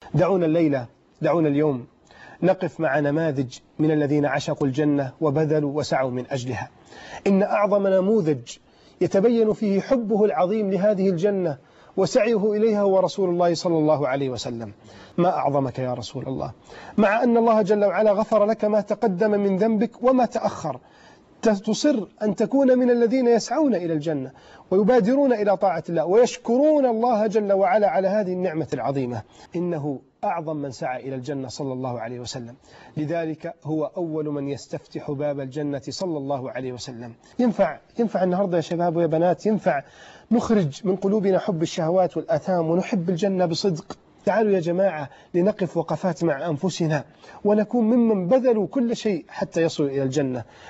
دعونا الليلة، دعونا اليوم نقف مع نماذج من الذين عشقوا الجنة وبذلوا وسعوا من أجلها. إن أعظم نموذج يتبين فيه حبه العظيم لهذه الجنة وسعيه إليها هو رسول الله صلى الله عليه وسلم. ما أعظمك يا رسول الله، مع أن الله جل وعلا غفر لك ما تقدم من ذنبك وما تأخر، تصر أن تكون من الذين يسعون إلى الجنة ويبادرون إلى طاعة الله ويشكرون الله جل وعلا على هذه النعمة العظيمة. إنه أعظم من سعى إلى الجنة صلى الله عليه وسلم، لذلك هو أول من يستفتح باب الجنة صلى الله عليه وسلم. ينفع النهاردة يا شباب ويا بنات، ينفع نخرج من قلوبنا حب الشهوات والآثام ونحب الجنة بصدق. تعالوا يا جماعة لنقف وقفات مع أنفسنا ونكون ممن بذلوا كل شيء حتى يصلوا إلى الجنة.